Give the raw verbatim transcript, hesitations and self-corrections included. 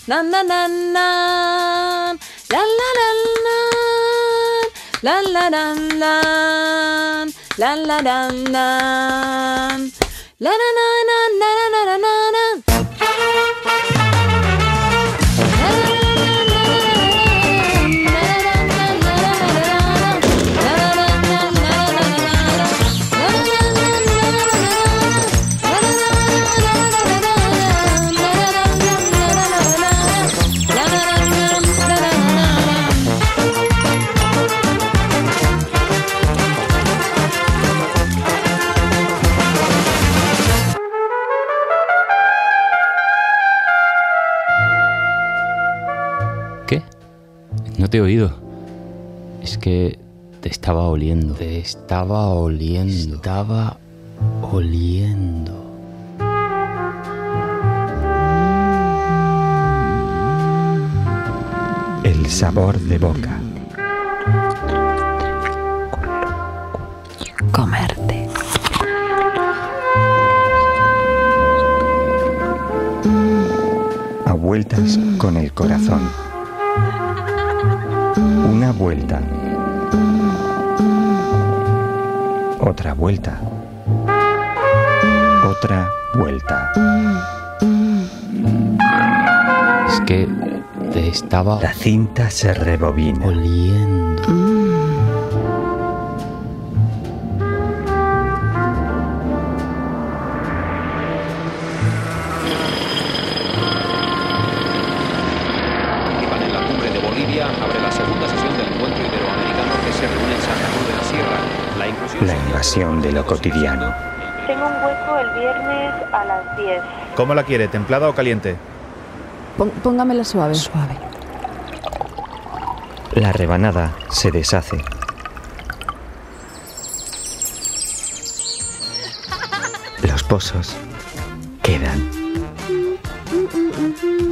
Na na na na. La la la la. La la la la. La la la la. La na na na na na na na na. ¿Qué? No te he oído. Es que te estaba oliendo. Te estaba oliendo. Estaba oliendo. El sabor de boca. Comerte. A vueltas con el corazón. Una vuelta. Otra vuelta. Otra vuelta. Es que te estaba La cinta se rebobina. oliendo. Participan en la cumbre de Bolivia, abre la segunda sesión del encuentro iberoamericano que se reúne en Santa Cruz de la Sierra. La inclusión La invasión de lo cotidiano. Tengo un hueco el viernes a las diez. ¿Cómo la quiere? ¿Templada o caliente? Pon- póngamela suave. Suave. La rebanada se deshace. Los pozos quedan.